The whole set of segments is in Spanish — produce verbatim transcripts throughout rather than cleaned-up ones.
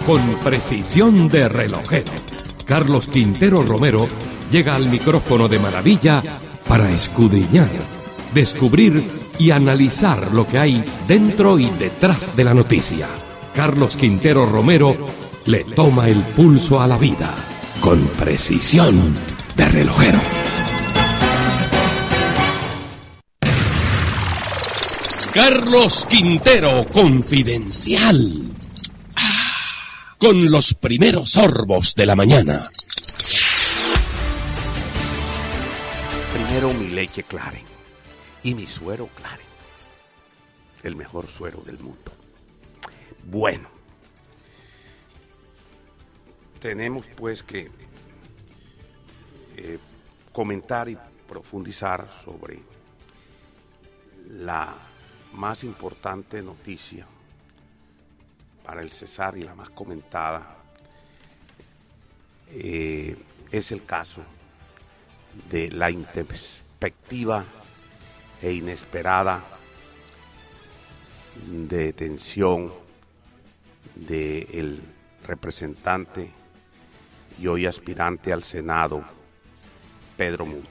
con precisión de relojero. Carlos Quintero Romero llega al micrófono de Maravilla para escudriñar, descubrir y analizar lo que hay dentro y detrás de la noticia. Carlos Quintero Romero le toma el pulso a la vida con precisión de relojero. Carlos Quintero Confidencial. Ah, con los primeros sorbos de la mañana. Primero mi leche Claren y mi suero Claren. El mejor suero del mundo. Bueno. Tenemos pues que eh, comentar y profundizar sobre la más importante noticia para el Cesar y la más comentada eh, es el caso de la intempestiva e inesperada detención del representante y hoy aspirante al Senado, Pedro Muti.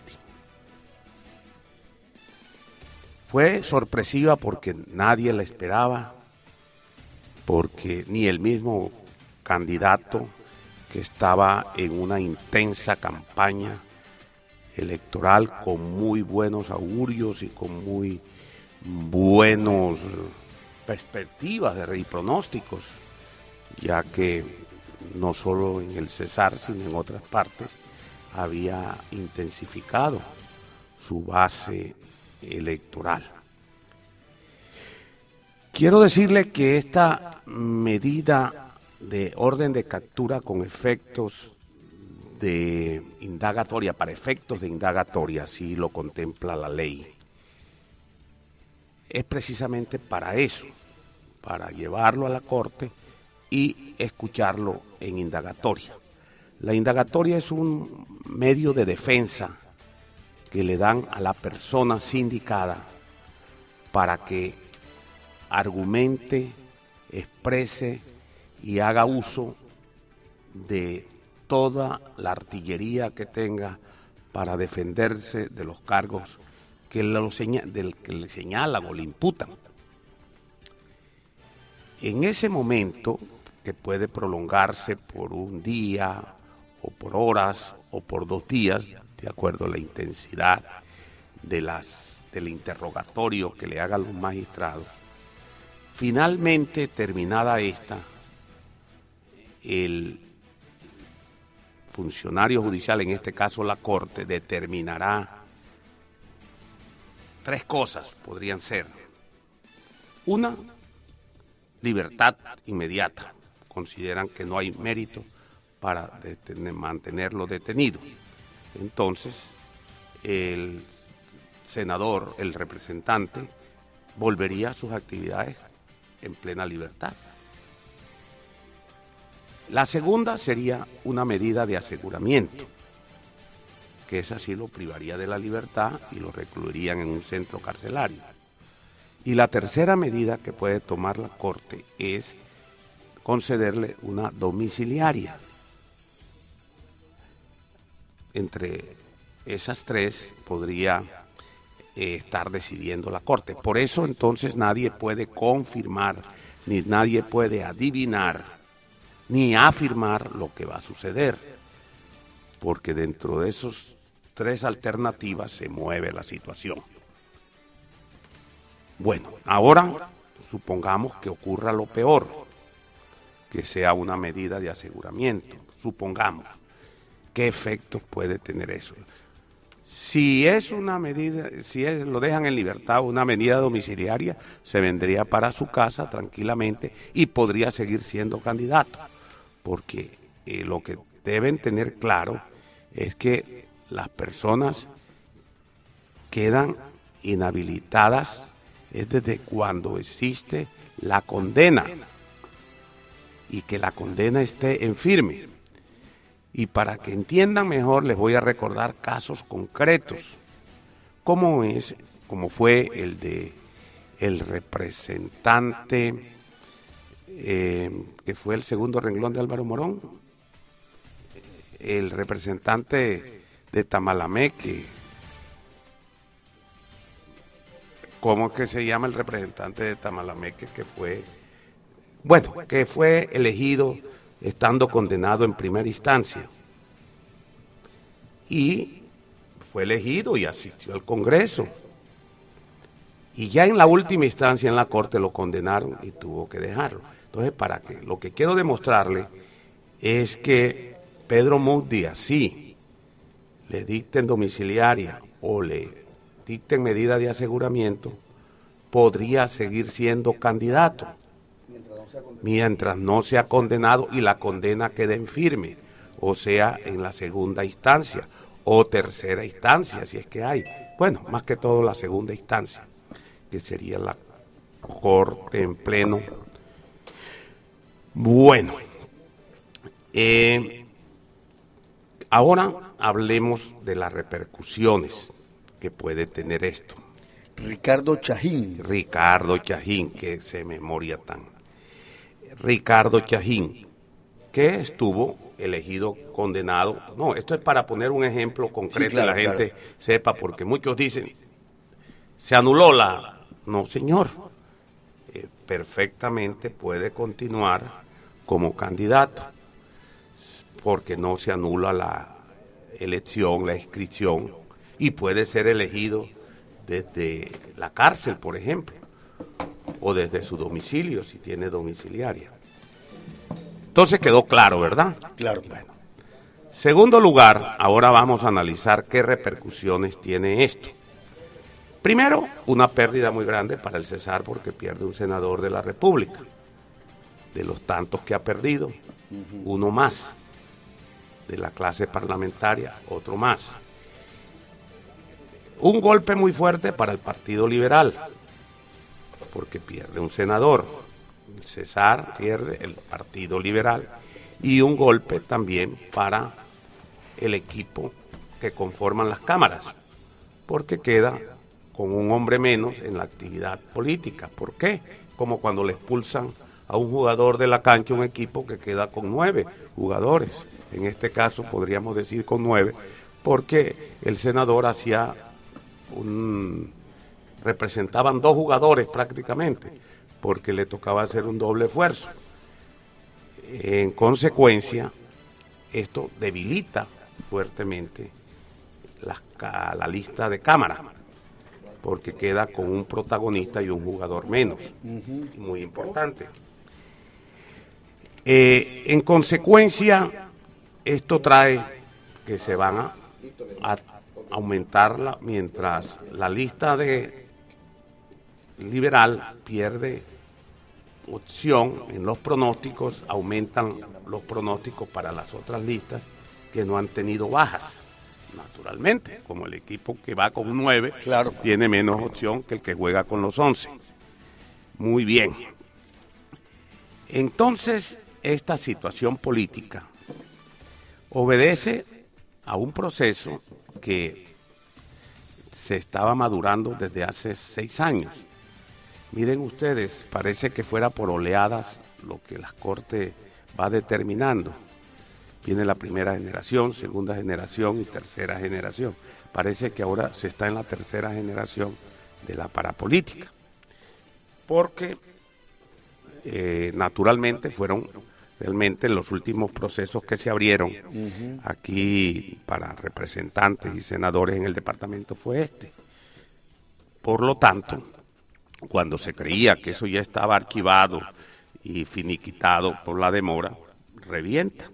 Fue sorpresiva porque nadie la esperaba, porque ni el mismo candidato, que estaba en una intensa campaña electoral con muy buenos augurios y con muy buenos perspectivas de y pronósticos, ya que no solo en el Cesar, sino en otras partes, había intensificado su base electoral. Quiero decirle que esta medida de orden de captura con efectos de indagatoria, para efectos de indagatoria, así lo contempla la ley, es precisamente para eso, para llevarlo a la Corte y escucharlo en indagatoria. La indagatoria es un medio de defensa que le dan a la persona sindicada para que argumente, exprese y haga uso de toda la artillería que tenga para defenderse de los cargos que, lo seña- del que le señalan o le imputan. En ese momento, que puede prolongarse por un día o por horas o por dos días, de acuerdo a la intensidad de las, del interrogatorio que le hagan los magistrados. Finalmente, terminada esta, el funcionario judicial, en este caso la Corte, determinará tres cosas, podrían ser. Una, libertad inmediata. Consideran que no hay mérito para detener, mantenerlo detenido. Entonces, el senador, el representante, volvería a sus actividades en plena libertad. La segunda sería una medida de aseguramiento, que esa sí lo privaría de la libertad y lo recluirían en un centro carcelario. Y la tercera medida que puede tomar la Corte es concederle una domiciliaria. Entre esas tres podría eh, estar decidiendo la Corte. Por eso entonces nadie puede confirmar, ni nadie puede adivinar, ni afirmar lo que va a suceder, porque dentro de esas tres alternativas se mueve la situación. Bueno, ahora supongamos que ocurra lo peor, que sea una medida de aseguramiento. Supongamos. ¿Qué efectos puede tener eso? Si es una medida, si es, lo dejan en libertad, una medida domiciliaria, se vendría para su casa tranquilamente y podría seguir siendo candidato, porque eh, lo que deben tener claro es que las personas quedan inhabilitadas es desde cuando existe la condena y que la condena esté en firme. Y para que entiendan mejor les voy a recordar casos concretos, como es, como fue el de el representante eh, que fue el segundo renglón de Álvaro Morón, el representante de Tamalameque, ¿cómo es que se llama el representante de Tamalameque que fue, bueno, que fue elegido estando condenado en primera instancia? Y fue elegido y asistió al Congreso. Y ya en la última instancia en la Corte lo condenaron y tuvo que dejarlo. Entonces, ¿para qué? Lo que quiero demostrarle es que Pedro Muth Díaz, sí, le dicten domiciliaria o le dicten medida de aseguramiento, podría seguir siendo candidato mientras no sea condenado y la condena quede en firme, o sea, en la segunda instancia o tercera instancia, si es que hay. Bueno, más que todo la segunda instancia, que sería la Corte en pleno. Bueno, eh, ahora hablemos de las repercusiones que puede tener esto. Ricardo Chajín. Ricardo Chajín, que se memoria tan. Ricardo Chajín, que estuvo elegido, condenado. No, esto es para poner un ejemplo concreto, sí, claro, y la gente claro. sepa, porque muchos dicen, se anuló la... No, señor, eh, perfectamente puede continuar como candidato, porque no se anula la elección, la inscripción, y puede ser elegido desde la cárcel, por ejemplo, o desde su domicilio, si tiene domiciliaria. Entonces quedó claro, ¿verdad? Claro. Bueno. Segundo lugar, ahora vamos a analizar qué repercusiones tiene esto. Primero, una pérdida muy grande para el Cesar porque pierde un senador de la República. De los tantos que ha perdido, uh-huh. uno más. De la clase parlamentaria, otro más. Un golpe muy fuerte para el Partido Liberal, porque pierde un senador. El Cesar pierde el Partido Liberal. Y un golpe también para el equipo que conforman las cámaras, porque queda con un hombre menos en la actividad política. ¿Por qué? Como cuando le expulsan a un jugador de la cancha, un equipo que queda con nueve jugadores. En este caso podríamos decir con nueve, porque el senador hacía un... representaban dos jugadores prácticamente, porque le tocaba hacer un doble esfuerzo. En consecuencia, esto debilita fuertemente la, la lista de cámara, porque queda con un protagonista y un jugador menos, uh-huh. muy importante. Eh, en consecuencia, esto trae que se van a, a aumentarla, mientras la lista de liberal pierde opción en los pronósticos, aumentan los pronósticos para las otras listas que no han tenido bajas. Naturalmente, como el equipo que va con nueve claro. tiene menos opción que el que juega con los once. Muy bien. Entonces, esta situación política obedece a un proceso que se estaba madurando desde hace seis años. Miren ustedes, parece que fuera por oleadas lo que la Corte va determinando. Viene la primera generación, segunda generación y tercera generación. Parece que ahora se está en la tercera generación de la parapolítica. Porque eh, naturalmente fueron realmente los últimos procesos que se abrieron uh-huh. aquí para representantes y senadores en el departamento fue este. Por lo tanto, cuando se creía que eso ya estaba archivado y finiquitado por la demora, revienta.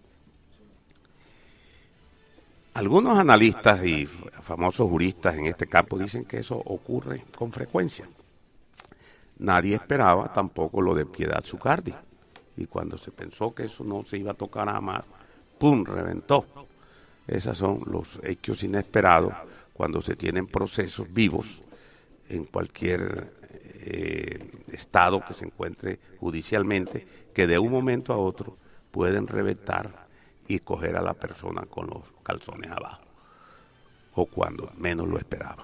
Algunos analistas y famosos juristas en este campo dicen que eso ocurre con frecuencia. Nadie esperaba tampoco lo de Piedad Zucardi. Y cuando se pensó que eso no se iba a tocar jamás, ¡pum!, reventó. Esos son los hechos inesperados cuando se tienen procesos vivos en cualquier eh, estado que se encuentre judicialmente, que de un momento a otro pueden reventar y coger a la persona con los calzones abajo, o cuando menos lo esperaba.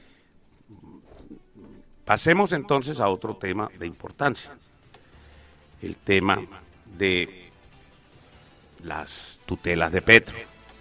Pasemos entonces a otro tema de importancia. el tema de las tutelas de Petro.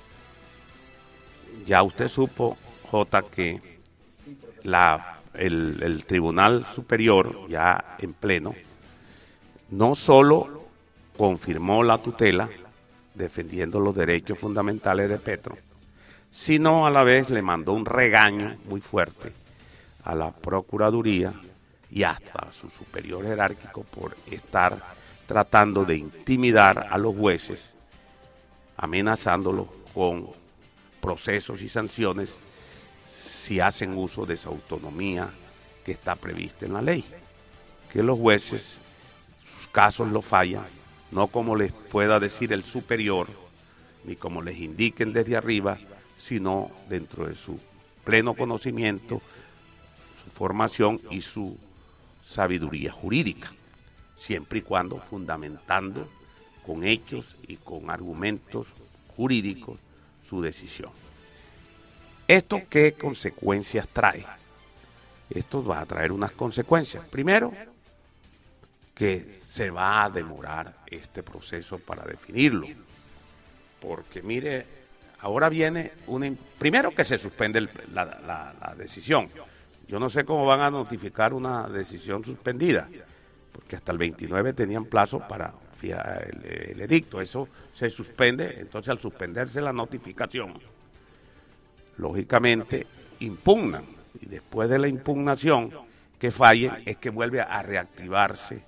Ya usted supo, J, que la, el, el Tribunal Superior, ya en pleno, no solo confirmó la tutela defendiendo los derechos fundamentales de Petro, sino a la vez le mandó un regaño muy fuerte a la Procuraduría y hasta a su superior jerárquico por estar tratando de intimidar a los jueces, amenazándolos con procesos y sanciones si hacen uso de esa autonomía que está prevista en la ley. Que los jueces, sus casos los fallan, no como les pueda decir el superior, ni como les indiquen desde arriba, sino dentro de su pleno conocimiento, su formación y su sabiduría jurídica, siempre y cuando fundamentando con hechos y con argumentos jurídicos su decisión. ¿Esto qué consecuencias trae? Esto va a traer unas consecuencias. Primero, que se va a demorar este proceso para definirlo. Porque mire, ahora viene una... Primero que se suspende el, la, la, la decisión. Yo no sé cómo van a notificar una decisión suspendida, porque hasta el veintinueve tenían plazo para fijar el, el edicto. Eso se suspende, entonces al suspenderse la notificación, lógicamente impugnan. Y después de la impugnación que falle, es que vuelve a reactivarse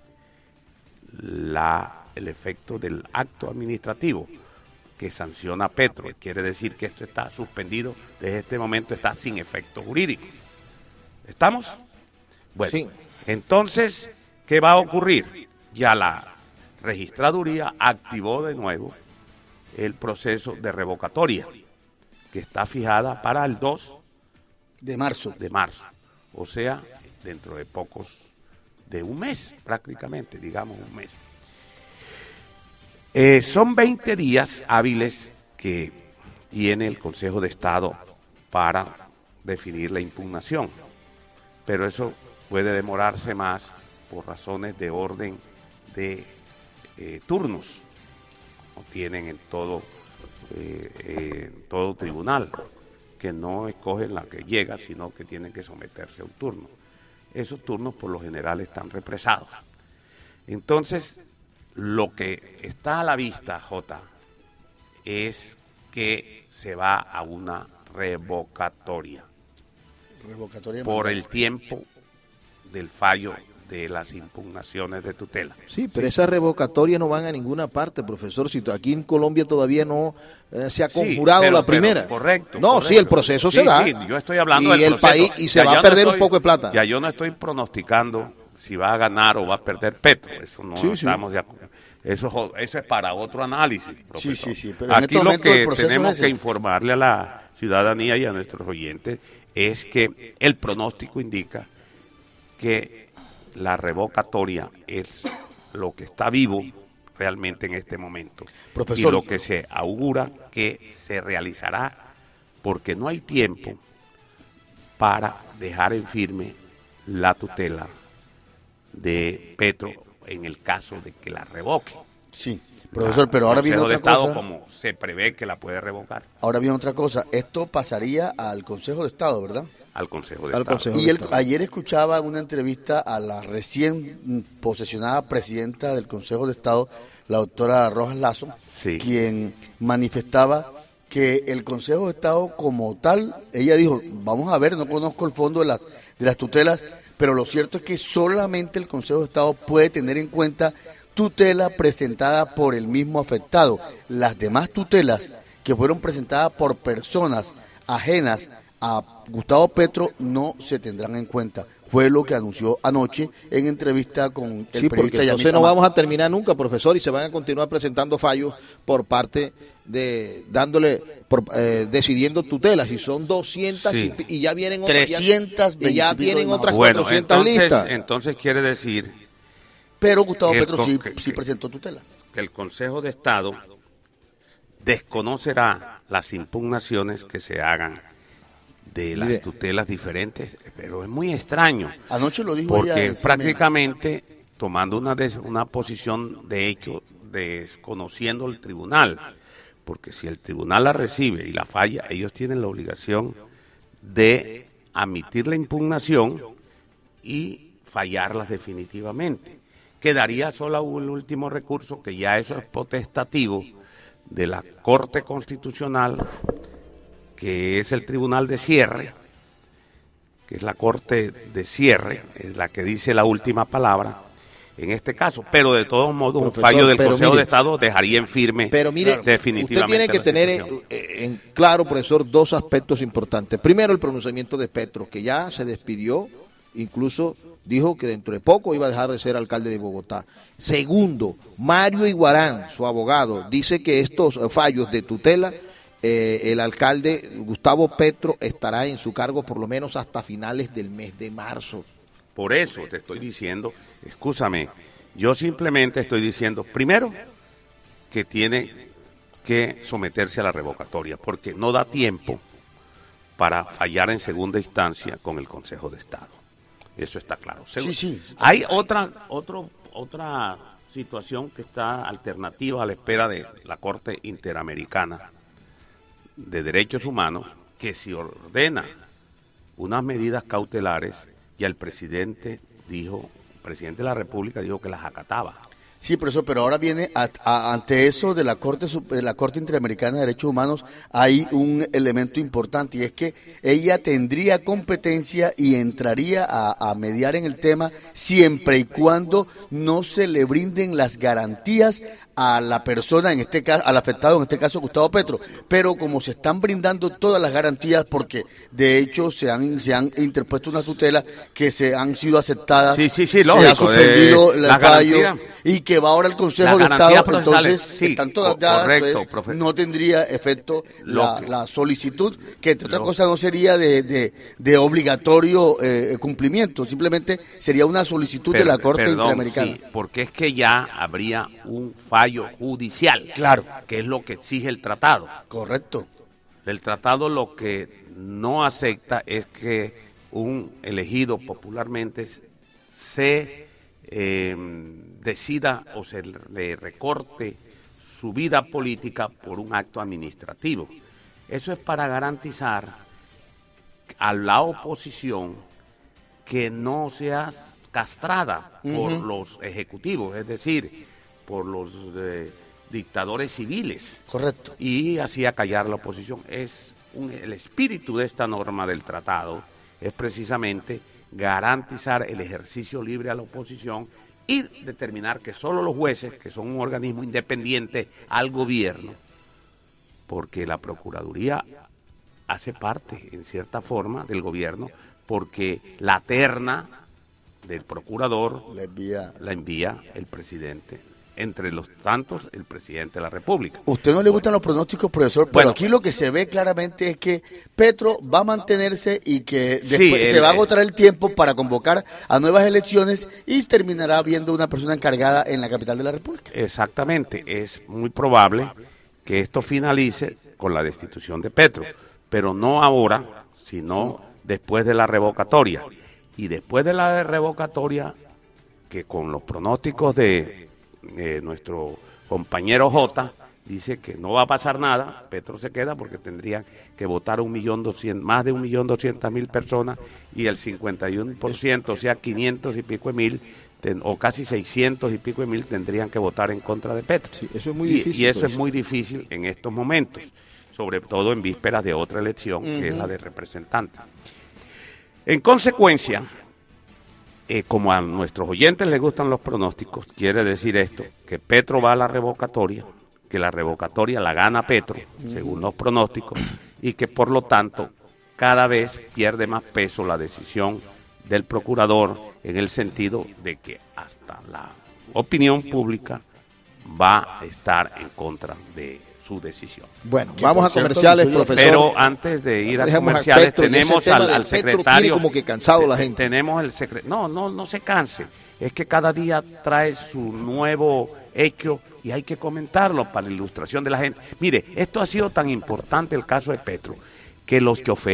la, el efecto del acto administrativo que sanciona a Petro. Quiere decir que esto está suspendido, desde este momento está sin efecto jurídico. ¿Estamos? Bueno, sí. Entonces, ¿qué va a ocurrir? Ya la registraduría activó de nuevo el proceso de revocatoria, que está fijada para el dos de marzo. De marzo. O sea, dentro de pocos, de un mes prácticamente, digamos un mes. Eh, son veinte días hábiles que tiene el Consejo de Estado para definir la impugnación, pero eso puede demorarse más por razones de orden de eh, turnos, como tienen en todo, eh, eh, en todo tribunal, que no escogen la que llega, sino que tienen que someterse a un turno. Esos turnos por lo general están represados. Entonces, lo que está a la vista, J, es que se va a una revocatoria. Revocatoria por el tiempo del fallo de las impugnaciones de tutela. Sí, pero sí. Esas revocatorias no van a ninguna parte, profesor. Si aquí en Colombia todavía no eh, se ha conjurado sí, pero, la primera. Pero, correcto. No, correcto. sí, el proceso sí, se da. Sí, yo estoy hablando y del el proceso. país y se ya va a perder no estoy, un poco de plata. Ya yo no estoy pronosticando si va a ganar o va a perder Petro. Eso no sí, estamos sí. de acuerdo. Eso, eso es para otro análisis, profesor. Sí, sí, sí. Pero aquí este lo que tenemos es que informarle a la ciudadanía y a nuestros oyentes es que el pronóstico indica que la revocatoria es lo que está vivo realmente en este momento. Profesor. Y lo que se augura que se realizará, porque no hay tiempo para dejar en firme la tutela de Petro en el caso de que la revoque. Sí, profesor, pero ahora viene otra cosa. El Consejo de Estado, cosa. como se prevé que la puede revocar. Ahora viene otra cosa. Esto pasaría al Consejo de Estado, ¿verdad? Al Consejo de al Estado. Consejo y de el, Estado. ayer escuchaba una entrevista a la recién posesionada presidenta del Consejo de Estado, la doctora Rojas Lazo, sí. quien manifestaba que el Consejo de Estado como tal, ella dijo, vamos a ver, no conozco el fondo de las, de las tutelas, pero lo cierto es que solamente el Consejo de Estado puede tener en cuenta tutela presentada por el mismo afectado. Las demás tutelas que fueron presentadas por personas ajenas a Gustavo Petro no se tendrán en cuenta. Fue lo que anunció anoche en entrevista con el sí, periodista porque entonces Yamil no Amar. vamos a terminar nunca, profesor, y se van a continuar presentando fallos por parte de, dándole, por, eh, decidiendo tutelas, y son doscientas sí. y, y ya vienen otras, trescientas y ya tienen otras bueno, cuatrocientas entonces, listas. Entonces quiere decir... Pero Gustavo que Petro con, sí, que, sí presentó tutela. Que el Consejo de Estado desconocerá las impugnaciones que se hagan de las Mire. tutelas diferentes, pero es muy extraño. Anoche lo dijo porque ella en prácticamente tomando una, des, una posición de hecho desconociendo el tribunal, porque si el tribunal la recibe y la falla, ellos tienen la obligación de admitir la impugnación y fallarlas definitivamente. Quedaría solo el último recurso, que ya eso es potestativo de la Corte Constitucional, que es el Tribunal de Cierre, que es la Corte de Cierre, es la que dice la última palabra en este caso, pero de todos modos un fallo del Consejo mire, de Estado dejaría en firme pero mire, definitivamente. Usted tiene que tener en claro, profesor, dos aspectos importantes. Primero, el pronunciamiento de Petro, que ya se despidió, incluso dijo que dentro de poco iba a dejar de ser alcalde de Bogotá. Segundo, Mario Iguarán, su abogado, dice que estos fallos de tutela, eh, el alcalde Gustavo Petro estará en su cargo por lo menos hasta finales del mes de marzo. Por eso te estoy diciendo, escúchame, yo simplemente estoy diciendo, primero, que tiene que someterse a la revocatoria, porque no da tiempo para fallar en segunda instancia con el Consejo de Estado. Eso está claro. Sí, sí. Hay otra, otro, otra situación que está alternativa a la espera de la Corte Interamericana de Derechos Humanos, que si ordena unas medidas cautelares, y el presidente dijo, el presidente de la República dijo que las acataba. Sí, profesor, pero ahora viene, a, a, ante eso de la Corte de la Corte Interamericana de Derechos Humanos, hay un elemento importante, y es que ella tendría competencia y entraría a, a mediar en el tema siempre y cuando no se le brinden las garantías a la persona, en este caso, al afectado, en este caso Gustavo Petro. Pero como se están brindando todas las garantías, porque de hecho se han se han interpuesto unas tutelas que se han sido aceptadas, sí, sí, sí, se lógico, ha suspendido el fallo, garantía, y que va ahora el Consejo de Estado, entonces sí, están todas dadas, correcto, entonces, no tendría efecto la, que, la solicitud, que entre otras cosas no sería de, de, de obligatorio eh, cumplimiento, simplemente sería una solicitud per, de la Corte perdón, Interamericana. Sí, porque es que ya habría un fallo judicial, claro, que es lo que exige el tratado. Correcto. El tratado lo que no acepta es que un elegido popularmente se eh, decida o se le recorte su vida política por un acto administrativo. Eso es para garantizar a la oposición que no sea castrada uh-huh. por los ejecutivos, es decir, por los eh, dictadores civiles. Correcto. Y así acallar la oposición. Es un, el espíritu de esta norma del tratado es precisamente garantizar el ejercicio libre a la oposición y determinar que solo los jueces, que son un organismo independiente al gobierno, porque la Procuraduría hace parte, en cierta forma, del gobierno, porque la terna del procurador la envía, la envía el presidente. Entre los tantos, el presidente de la República. ¿Usted no le gustan los pronósticos, profesor? Pero bueno, aquí lo que se ve claramente es que Petro va a mantenerse y que después sí, se el, va a agotar el tiempo para convocar a nuevas elecciones y terminará viendo una persona encargada en la capital de la República. Exactamente, es muy probable que esto finalice con la destitución de Petro, pero no ahora, sino sí. después de la revocatoria. Y después de la revocatoria, que con los pronósticos de Eh, nuestro compañero J dice que no va a pasar nada, Petro se queda porque tendrían que votar un millón doscientos, más de un millón doscientas mil personas y el cincuenta y uno por ciento, o sea quinientos y pico de mil ten, o casi seiscientos y pico de mil tendrían que votar en contra de Petro. Sí, eso es muy y, difícil. Y eso es muy difícil en estos momentos, sobre todo en vísperas de otra elección, uh-huh. que es la de representantes. En consecuencia, Eh, como a nuestros oyentes les gustan los pronósticos, quiere decir esto, que Petro va a la revocatoria, que la revocatoria la gana Petro, según los pronósticos, y que por lo tanto cada vez pierde más peso la decisión del procurador en el sentido de que hasta la opinión pública va a estar en contra de su decisión. Bueno, vamos a comerciales, profesor. Pero antes de ir a comerciales, a Petro, tenemos al, al secretario. Como que cansado la gente. Tenemos el secretario. No, no, no se canse. Es que cada día trae su nuevo hecho y hay que comentarlo para la ilustración de la gente. Mire, esto ha sido tan importante el caso de Petro, que los choferes,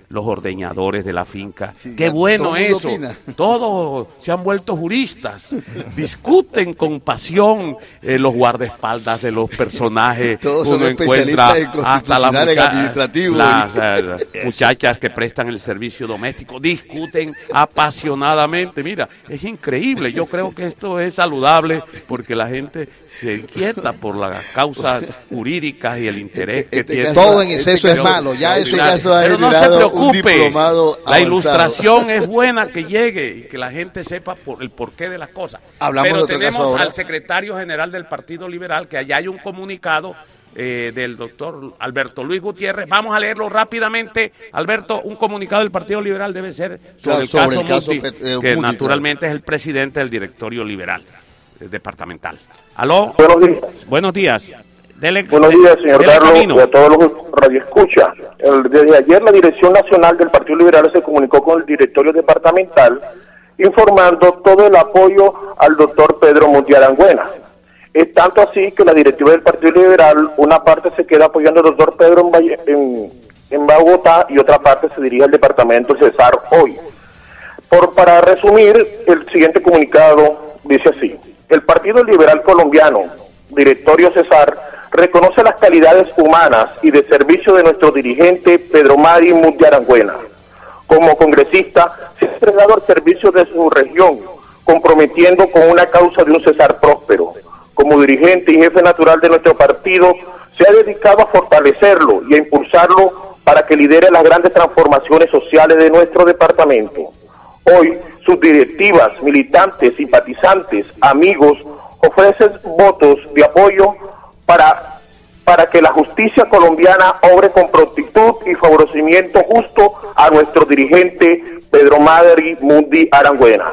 los ordeñadores de la finca. Sí, Qué bueno todo el mundo eso. opina. Todos se han vuelto juristas. Discuten con pasión eh, los guardaespaldas de los personajes. Todos son Uno encuentra especialistas en hasta las, constitucional, en mucha- administrativo. las, eh, las muchachas que prestan el servicio doméstico. Discuten apasionadamente. Mira, es increíble. Yo creo que esto es saludable porque la gente se inquieta por las causas jurídicas y el interés que Este tiene. caso- Todo en exceso este es caso- malo, ya este eso Claro, caso ha pero no se generado un preocupe, diplomado la avanzado. ilustración es buena que llegue y que la gente sepa por el porqué de las cosas. Hablamos pero de otro tenemos caso ahora. al secretario general del Partido Liberal, que allá hay un comunicado eh, del doctor Alberto Luis Gutiérrez. Vamos a leerlo rápidamente. Alberto, un comunicado del Partido Liberal debe ser sobre Claro, el sobre caso, el caso Muti, Pet- eh, que Muti, naturalmente es el presidente del directorio liberal eh, departamental. ¿Aló? Buenos días. Buenos días. Dele- Buenos de- días, señor dele Carlos, camino. y a todos los radioescuchas. El- Desde ayer la Dirección Nacional del Partido Liberal se comunicó con el directorio departamental informando todo el apoyo al doctor Pedro Mundi Arangüena. Es tanto así que la directiva del Partido Liberal, una parte se queda apoyando al doctor Pedro en, Valle- en, en Bogotá y otra parte se dirige al departamento Cesar hoy. Por, para resumir, el siguiente comunicado dice así: el Partido Liberal Colombiano, Directorio Cesar, reconoce las calidades humanas y de servicio de nuestro dirigente Pedro Mari Mundi Arangüena. Como congresista, se ha entregado al servicio de su región, comprometiendo con una causa de un Cesar próspero. Como dirigente y jefe natural de nuestro partido, se ha dedicado a fortalecerlo y a impulsarlo para que lidere las grandes transformaciones sociales de nuestro departamento. Hoy, sus directivas, militantes, simpatizantes, amigos, ofrecen votos de apoyo para, para que la justicia colombiana obre con prontitud y favorecimiento justo a nuestro dirigente Pedro Mari Mundi Arangüena.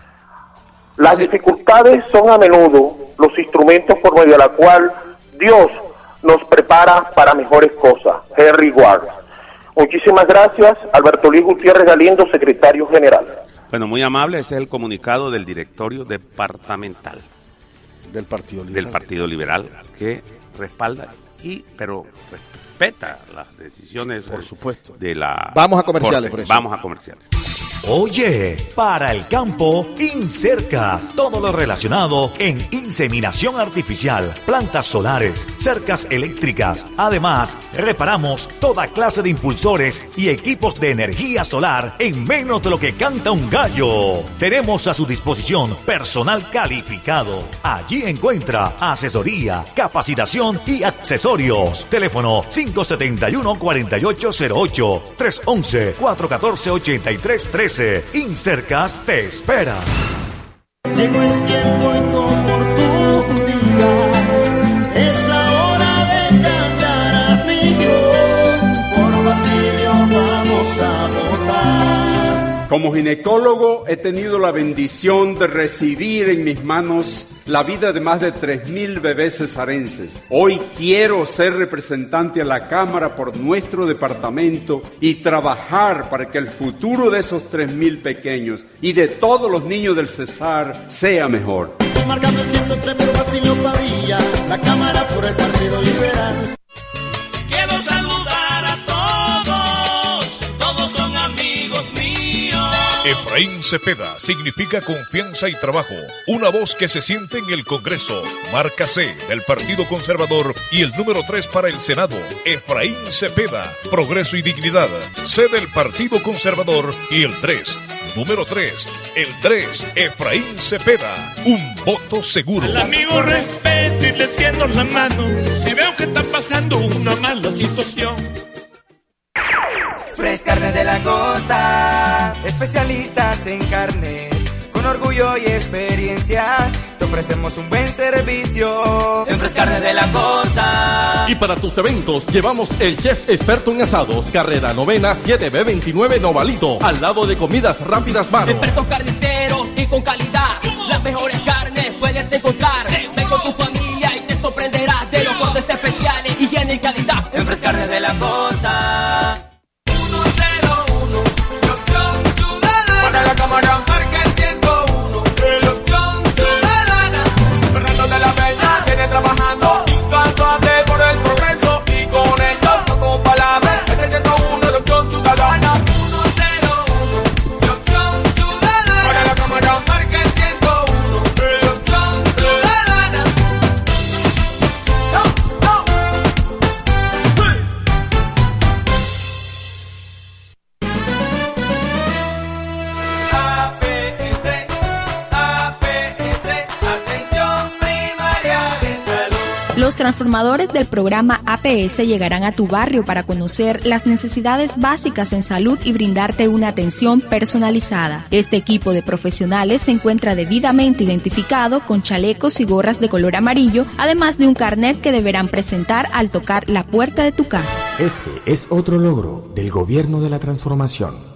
Las dificultades son a menudo los instrumentos por medio de la cual Dios nos prepara para mejores cosas. Henry Ward. Muchísimas gracias, Alberto Luis Gutiérrez Galindo, secretario general. Bueno, muy amable, ese es el comunicado del directorio departamental Del Partido Liberal. del Partido Liberal, que respalda y pero respeta las decisiones Por eh, supuesto. de la Vamos a comerciales, Corte. por eso. Vamos a comerciales. Oye, para el campo, Incercas, todo lo relacionado en inseminación artificial, plantas solares, cercas eléctricas. Además, reparamos toda clase de impulsores y equipos de energía solar en menos de lo que canta un gallo. Tenemos a su disposición personal calificado. Allí encuentra asesoría, capacitación y accesorios. Teléfono cinco siete uno, cuatro ocho cero ocho, tres uno uno, cuatro uno cuatro, ocho tres uno tres. Incercas te espera. Llegó el tiempo y tu oportunidad. Es la hora de cambiar a Fillon. Por Basilio vamos a votar. Como ginecólogo he tenido la bendición de recibir en mis manos la vida de más de tres mil bebés cesarenses. Hoy quiero ser representante a la Cámara por nuestro departamento y trabajar para que el futuro de esos tres mil pequeños y de todos los niños del Cesar sea mejor. Marcando el ciento tres por Basilio Padilla, la Cámara por el Partido Liberal. Quiero saludar a todos, todos son amigos míos. Efraín Cepeda significa confianza y trabajo. Una voz que se siente en el Congreso. Marca C del Partido Conservador y el número tres para el Senado. Efraín Cepeda, progreso y dignidad. C del Partido Conservador y el tres. Número tres, el tres, Efraín Cepeda. Un voto seguro. Al amigo respeto y le tiendo la mano si veo que está pasando una mala situación. Fresh Carne de la Costa, especialistas en carnes, con orgullo y experiencia, te ofrecemos un buen servicio. En Fresh Carne de la Costa. Y para tus eventos llevamos el chef experto en asados, carrera novena siete B veintinueve Novalito, al lado de comidas rápidas Mano. Expertos carniceros y con calidad, las mejores carnes puedes encontrar. Ven con tu familia y te sorprenderás de los cortes especiales, higiene y calidad. En Fresh Carne de la Costa. Para la cámara, marca el ciento uno, el opción ciudadana. Fernando de la Peña viene trabajando, incansable por el progreso. Y con ellos, no con palabras, es el ciento uno, el opción ciudadana. Los transformadores del programa A P S llegarán a tu barrio para conocer las necesidades básicas en salud y brindarte una atención personalizada. Este equipo de profesionales se encuentra debidamente identificado con chalecos y gorras de color amarillo, además de un carnet que deberán presentar al tocar la puerta de tu casa. Este es otro logro del Gobierno de la Transformación.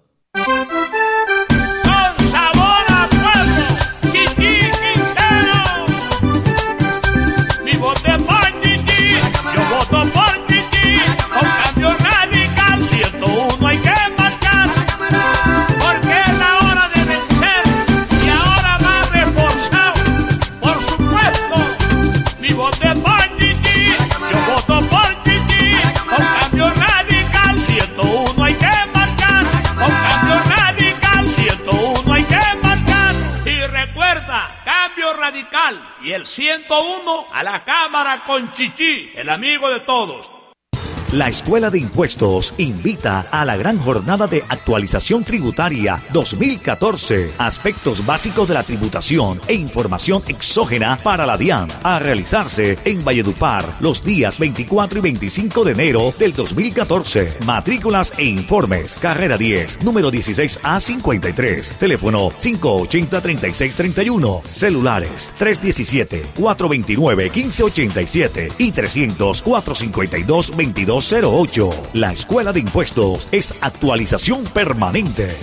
Radical y el ciento uno a la Cámara con Chichi, el amigo de todos. La Escuela de Impuestos invita a la gran jornada de actualización tributaria dos mil catorce. Aspectos básicos de la tributación e información exógena para la DIAN, a realizarse en Valledupar los días veinticuatro y veinticinco de enero del dos mil catorce. Matrículas e informes. Carrera diez, número dieciséis A cincuenta y tres. Teléfono cinco ochenta, treinta y seis treinta y uno. Celulares tres diecisiete, cuatro veintinueve, quince ochenta y siete y trescientos, cuatrocientos cincuenta y dos, veintidós cero ocho. La Escuela de Impuestos es actualización permanente.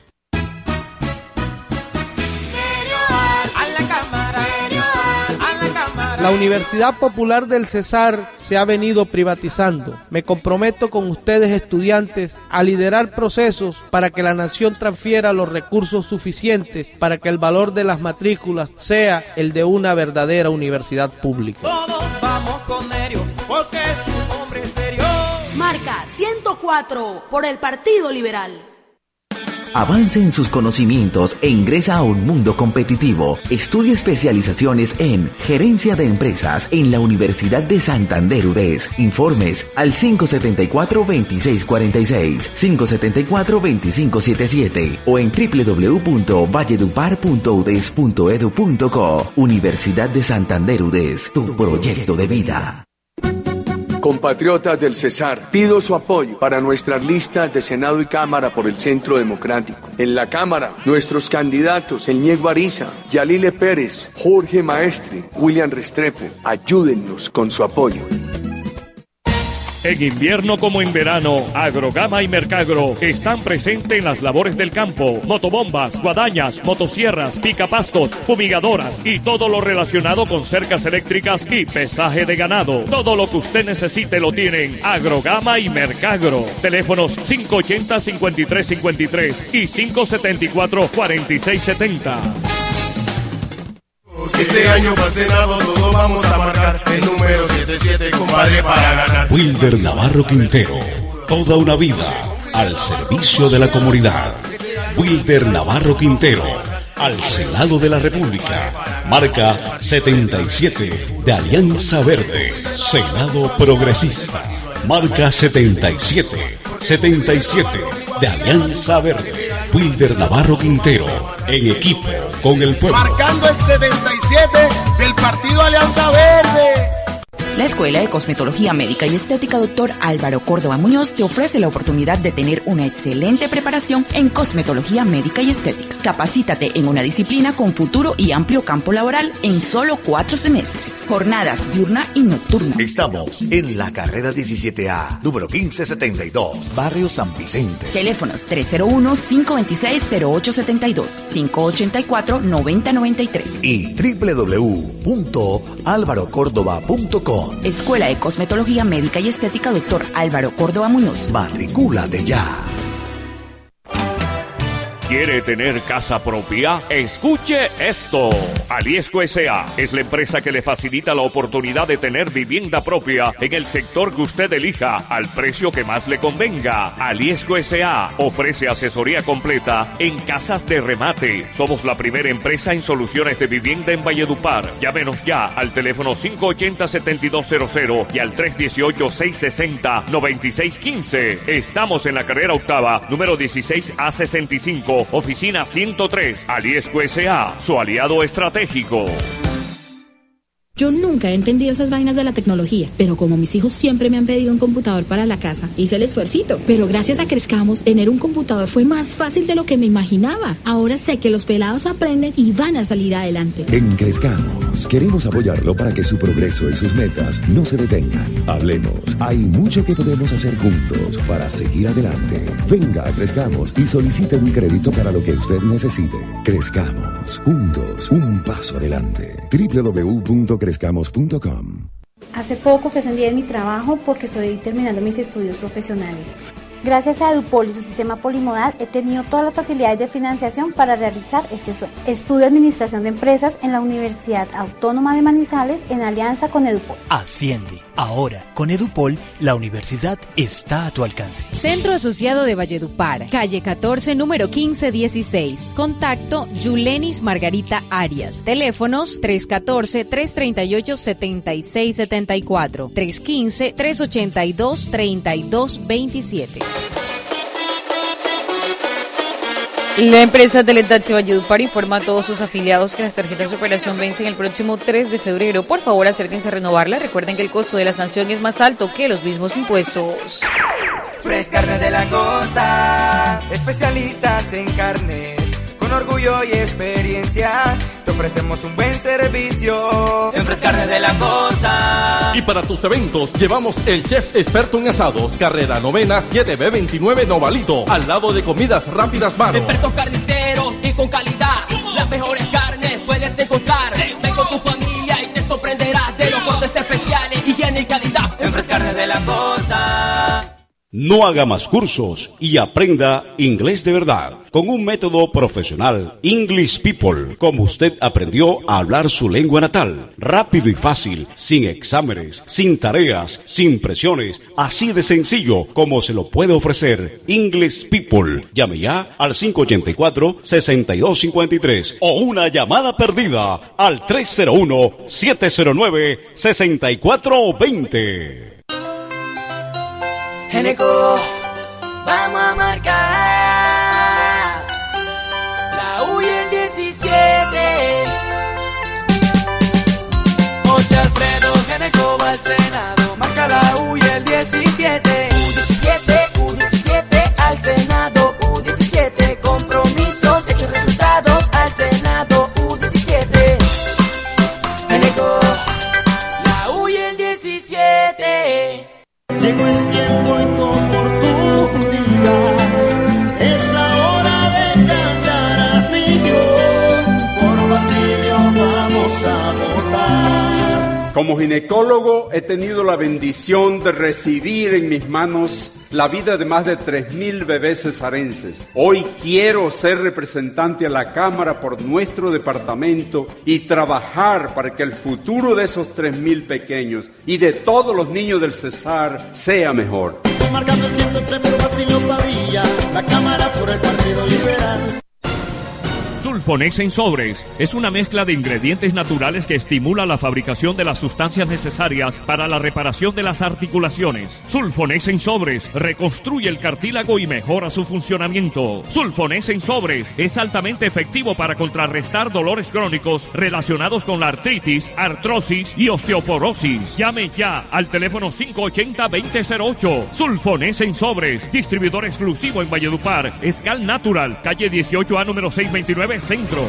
La Universidad Popular del Cesar se ha venido privatizando. Me comprometo con ustedes, estudiantes, a liderar procesos para que la nación transfiera los recursos suficientes para que el valor de las matrículas sea el de una verdadera universidad pública. Todos vamos con Nerio, porque es un hombre serio. Marca ciento cuatro por el Partido Liberal. Avance en sus conocimientos e ingresa a un mundo competitivo. Estudia especializaciones en Gerencia de Empresas en la Universidad de Santander U D E S. Informes al cinco siete cuatro, veintiséis cuarenta y seis, cinco siete cuatro, veinticinco setenta y siete o en doble u doble u doble u punto valledupar punto u d e s punto e d u punto co. Universidad de Santander U D E S, tu proyecto de vida. Compatriotas del Cesar, pido su apoyo para nuestras listas de Senado y Cámara por el Centro Democrático. En la Cámara, nuestros candidatos, Elniego Ariza, Yalile Pérez, Jorge Maestre, William Restrepo, ayúdennos con su apoyo. En invierno como en verano, Agrogama y Mercagro están presentes en las labores del campo. Motobombas, guadañas, motosierras, picapastos, fumigadoras y todo lo relacionado con cercas eléctricas y pesaje de ganado. Todo lo que usted necesite lo tienen Agrogama y Mercagro. Teléfonos cinco ochenta, cincuenta y tres cincuenta y tres y cinco setenta y cuatro, cuarenta y seis setenta. Este año para el Senado todos vamos a marcar el número setenta y siete, compadre, para ganar. Wilder Navarro Quintero, toda una vida al servicio de la comunidad. Wilder Navarro Quintero, al Senado de la República. Marca setenta y siete de Alianza Verde, Senado Progresista. Marca setenta y siete, setenta y siete de Alianza Verde. Wilder Navarro Quintero, en equipo con el pueblo. Marcando el setenta y siete del Partido Alianza Verde. La Escuela de Cosmetología Médica y Estética Doctor Álvaro Córdoba Muñoz te ofrece la oportunidad de tener una excelente preparación en cosmetología médica y estética. Capacítate en una disciplina con futuro y amplio campo laboral en solo cuatro semestres. Jornadas diurna y nocturna. Estamos en la carrera diecisiete A, número quince setenta y dos, Barrio San Vicente. Teléfonos tres cero uno, cinco veintiséis, cero ocho setenta y dos, cinco ochenta y cuatro, noventa noventa y tres. Y doble u doble u doble u punto álvaro córdoba punto com. Escuela de Cosmetología Médica y Estética Doctor Álvaro Córdoba Muñoz. Matricúlate ya. ¿Quiere tener casa propia? Escuche esto. Aliesco S A es la empresa que le facilita la oportunidad de tener vivienda propia en el sector que usted elija, al precio que más le convenga. Aliesco S A ofrece asesoría completa en casas de remate. Somos la primera empresa en soluciones de vivienda en Valledupar. Llámenos ya al teléfono cinco ochenta, setenta y dos cero cero y al tres dieciocho, seiscientos sesenta, noventa y seis quince. Estamos en la carrera octava, número dieciséis A sesenta y cinco. Oficina ciento tres, Aliesco S A, su aliado estratégico. Yo nunca he entendido esas vainas de la tecnología, pero como mis hijos siempre me han pedido un computador para la casa, hice el esfuercito. Pero gracias a Crezcamos, tener un computador fue más fácil de lo que me imaginaba. Ahora sé que los pelados aprenden y van a salir adelante. En Crezcamos, queremos apoyarlo para que su progreso y sus metas no se detengan. Hablemos, hay mucho que podemos hacer juntos para seguir adelante. Venga a Crezcamos y solicite un crédito para lo que usted necesite. Crezcamos, juntos, un paso adelante. doble u doble u doble u punto crezcamos punto com. Hace poco prescindí de mi trabajo porque estoy terminando mis estudios profesionales. Gracias a Edupol y su sistema polimodal he tenido todas las facilidades de financiación para realizar este sueño. Estudio Administración de Empresas en la Universidad Autónoma de Manizales en alianza con Edupol. Asciende. Ahora, con Edupol, la universidad está a tu alcance. Centro Asociado de Valledupar, calle catorce, número quince dieciséis. Contacto Yulenis Margarita Arias. Teléfonos tres uno cuatro, tres tres ocho, siete seis siete cuatro, tres uno cinco, tres ocho dos, tres dos dos siete. La empresa Teletaxi Valledupar informa a todos sus afiliados que las tarjetas de operación vencen el próximo tres de febrero. Por favor, acérquense a renovarla. Recuerden que el costo de la sanción es más alto que los mismos impuestos. Fresh Carne de la Costa, especialistas en carnes, con orgullo y experiencia, te ofrecemos un buen servicio. En Fresh Carne de la Costa. Y para tus eventos llevamos el chef experto en asados, carrera novena siete B veintinueve Novalito, al lado de Comidas Rápidas Mano. Expertos carniceros y con calidad, las mejores carnes puedes encontrar. Ven con tu familia y te sorprenderás de los cortes especiales, higiene y calidad. En Fresh Carne de la Costa. No haga más cursos y aprenda inglés de verdad con un método profesional. English People, como usted aprendió a hablar su lengua natal, rápido y fácil, sin exámenes, sin tareas, sin presiones, así de sencillo como se lo puede ofrecer English People. Llame ya al cinco ocho cuatro, seis dos cinco tres o una llamada perdida al tres cero uno, siete cero nueve, seis cuatro dos cero. Geneco, vamos a marcar la U y el diecisiete. José Alfredo Geneco va al Senado, marca la U y el diecisiete. U diecisiete, U diecisiete al Senado, U diecisiete, compromisos, hechos, resultados al Senado, U diecisiete. Geneco, la U y el diecisiete. Llegó el tiempo y tu oportunidad, es la hora de cambiar a mi yo, por Basilio vamos a votar. Como ginecólogo he tenido la bendición de residir en mis manos la vida de más de tres mil bebés cesarenses. Hoy quiero ser representante a la Cámara por nuestro departamento y trabajar para que el futuro de esos tres mil pequeños y de todos los niños del Cesar sea mejor. Marcando el ciento tres por Basilio Padilla, la Cámara por el Partido Liberal. Sulfonex en sobres es una mezcla de ingredientes naturales que estimula la fabricación de las sustancias necesarias para la reparación de las articulaciones. Sulfonex en sobres reconstruye el cartílago y mejora su funcionamiento. Sulfonex en sobres es altamente efectivo para contrarrestar dolores crónicos relacionados con la artritis, artrosis y osteoporosis. Llame ya al teléfono cinco ocho cero, dos cero cero ocho. Sulfonex en sobres, distribuidor exclusivo en Valledupar, Escal Natural, calle dieciocho A número seiscientos veintinueve Centro.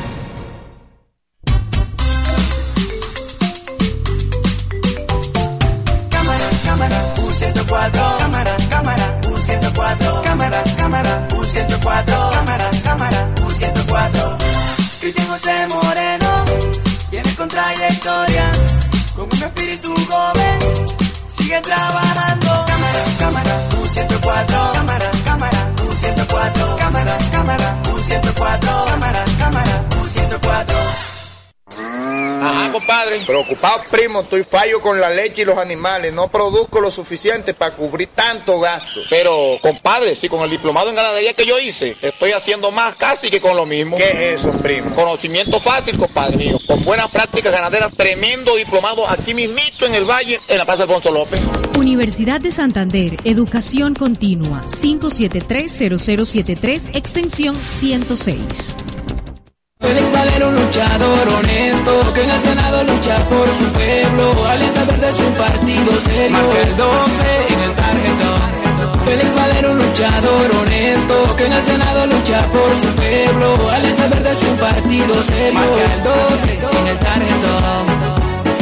Cámara, cámara, U ciento cuatro. Cámara, cámara, U ciento cuatro. Cámara, cámara, U ciento cuatro. Cámara, cámara, U ciento cuatro. Cristian José Moreno viene con trayectoria, con un espíritu joven, sigue trabajando. Cámara, cámara, U ciento cuatro. Cámara, cámara, U ciento cuatro. Cámara, cámara, U ciento cuatro. Cámara, cámara, U ciento cuatro. Ajá, compadre. Preocupado, primo, estoy fallo con la leche y los animales. No produzco lo suficiente para cubrir tanto gasto. Pero, compadre, si con el diplomado en ganadería que yo hice, estoy haciendo más casi que con lo mismo. ¿Qué es eso, primo? Conocimiento fácil, compadre mío. Con buenas prácticas ganaderas, tremendo diplomado aquí mismito en el Valle, en la Plaza Alfonso López. Universidad de Santander, Educación Continua, cinco siete tres, cero cero siete tres, extensión ciento seis. Félix Valero, un luchador honesto, que en el Senado lucha por su pueblo. Alianza Verde es un partido serio. Marca el doce en el tarjetón. Félix Valero, un luchador honesto, que en el Senado lucha por su pueblo. Alianza Verde es un partido serio. Marca el doce en el tarjetón.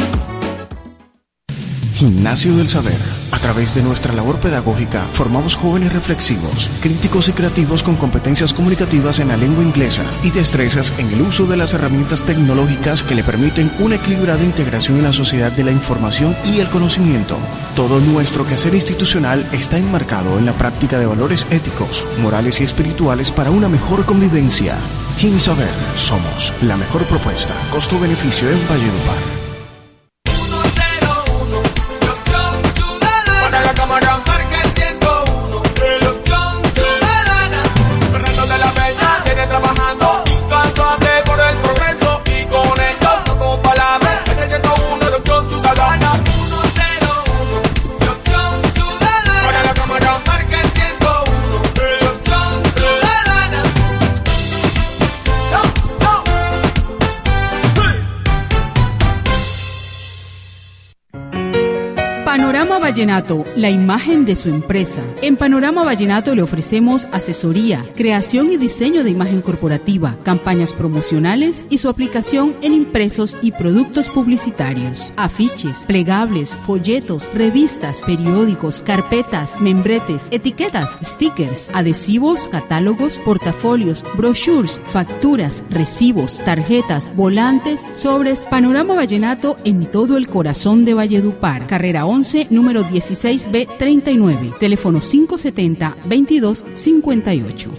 Gimnasio del Saber. A través de nuestra labor pedagógica, formamos jóvenes reflexivos, críticos y creativos con competencias comunicativas en la lengua inglesa y destrezas en el uso de las herramientas tecnológicas que le permiten una equilibrada integración en la sociedad de la información y el conocimiento. Todo nuestro quehacer institucional está enmarcado en la práctica de valores éticos, morales y espirituales para una mejor convivencia. GimSaber. Somos la mejor propuesta. Costo-beneficio en Valledupar. Panorama Vallenato, la imagen de su empresa. En Panorama Vallenato le ofrecemos asesoría, creación y diseño de imagen corporativa, campañas promocionales y su aplicación en impresos y productos publicitarios. Afiches, plegables, folletos, revistas, periódicos, carpetas, membretes, etiquetas, stickers, adhesivos, catálogos, portafolios, brochures, facturas, recibos, tarjetas, volantes, sobres. Panorama Vallenato en todo el corazón de Valledupar. Carrera once, número dieciséis B treinta y nueve. Teléfono cinco setenta, veintidós cincuenta y ocho.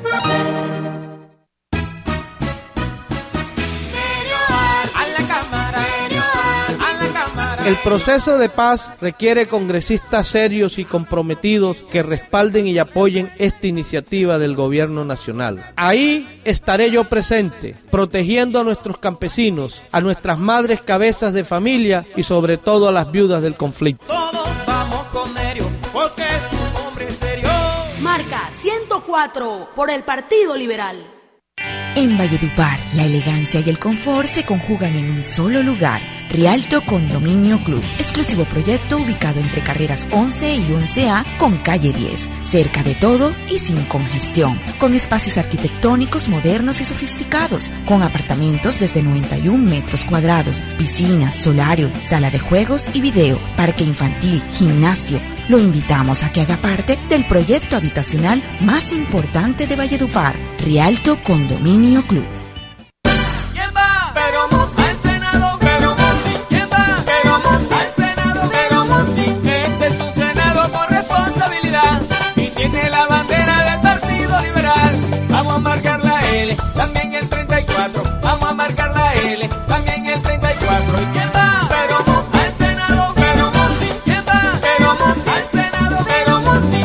El proceso de paz requiere congresistas serios y comprometidos que respalden y apoyen esta iniciativa del gobierno nacional. Ahí estaré yo presente, protegiendo a nuestros campesinos, a nuestras madres cabezas de familia y sobre todo a las viudas del conflicto. Todos vamos con Nerio, porque es un hombre serio. Marca ciento cuatro por el Partido Liberal. En Valledupar, la elegancia y el confort se conjugan en un solo lugar. Rialto Condominio Club, exclusivo proyecto ubicado entre carreras once y once A con calle diez, cerca de todo y sin congestión, con espacios arquitectónicos modernos y sofisticados, con apartamentos desde noventa y un metros cuadrados, piscina, solario, sala de juegos y video, parque infantil, gimnasio. Lo invitamos a que haga parte del proyecto habitacional más importante de Valledupar, Rialto Condominio Club. ¿Quién va? Pero Monti al Senado, pero Monti. ¿Quién va? Pero Monti al Senado, pero Monti. Este es un Senado con responsabilidad y tiene la bandera del Partido Liberal. Vamos a marcar la L, también el treinta y cuatro. Vamos a marcar la L, también el treinta y cuatro. ¿Y quién va? Pero Monti al Senado, pero Monti. ¿Quién va? Pero Monti al Senado, pero Monti.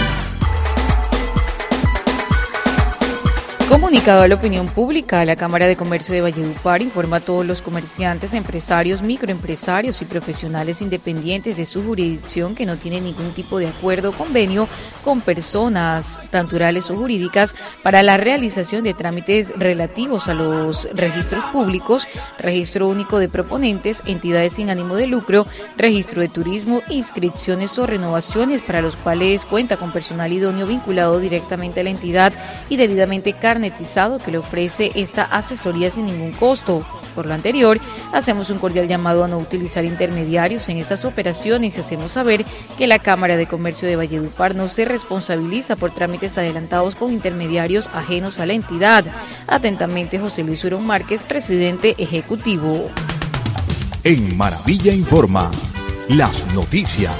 Comunicado a la opinión pública, la Cámara de Comercio de Valledupar informa a todos los comerciantes, empresarios, microempresarios y profesionales independientes de su jurisdicción que no tienen ningún tipo de acuerdo o convenio con personas naturales o jurídicas para la realización de trámites relativos a los registros públicos, registro único de proponentes, entidades sin ánimo de lucro, registro de turismo, inscripciones o renovaciones para los cuales cuenta con personal idóneo vinculado directamente a la entidad y debidamente carnetizado que le ofrece esta asesoría sin ningún costo. Por lo anterior, hacemos un cordial llamado a no utilizar intermediarios en estas operaciones y hacemos saber que la Cámara de Comercio de Valledupar no se responsabiliza por trámites adelantados con intermediarios ajenos a la entidad. Atentamente, José Luis Urón Márquez, presidente ejecutivo. En Maravilla Informa, las noticias.